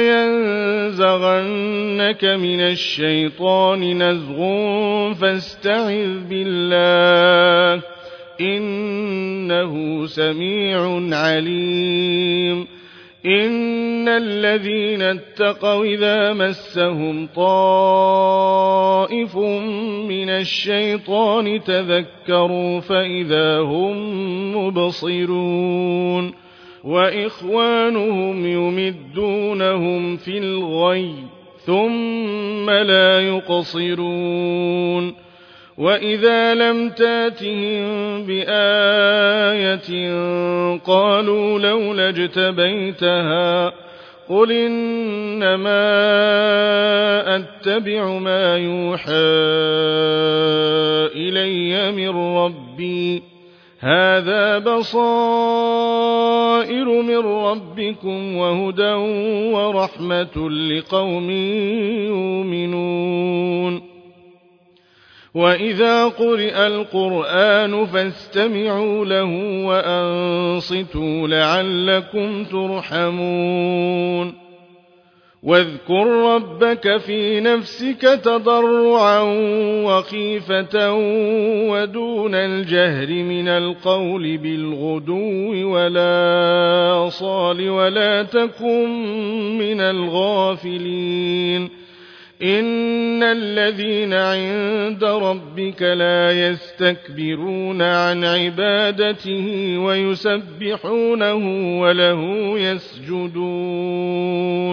ينزغنك من الشيطان نزغ فاستعذ بالله إنه سميع عليم إن الذين اتقوا إذا مسهم طائف من الشيطان تذكروا فإذا هم مبصرون وإخوانهم يمدونهم في الغي ثم لا يقصرون وإذا لم تاتهم بآية قالوا لولا اجتبيتها قل إنما أتبع ما يوحى إلي من ربي هذا بصائر بصائر من ربكم وهدى ورحمة لقوم يؤمنون وإذا قرئ القرآن فاستمعوا له وأنصتوا لعلكم ترحمون واذكر ربك في نفسك تضرعا وخيفة ودون الجهر من القول بالغدو والآصال ولا تكن من الغافلين إن الذين عند ربك لا يستكبرون عن عبادته ويسبحونه وله يسجدون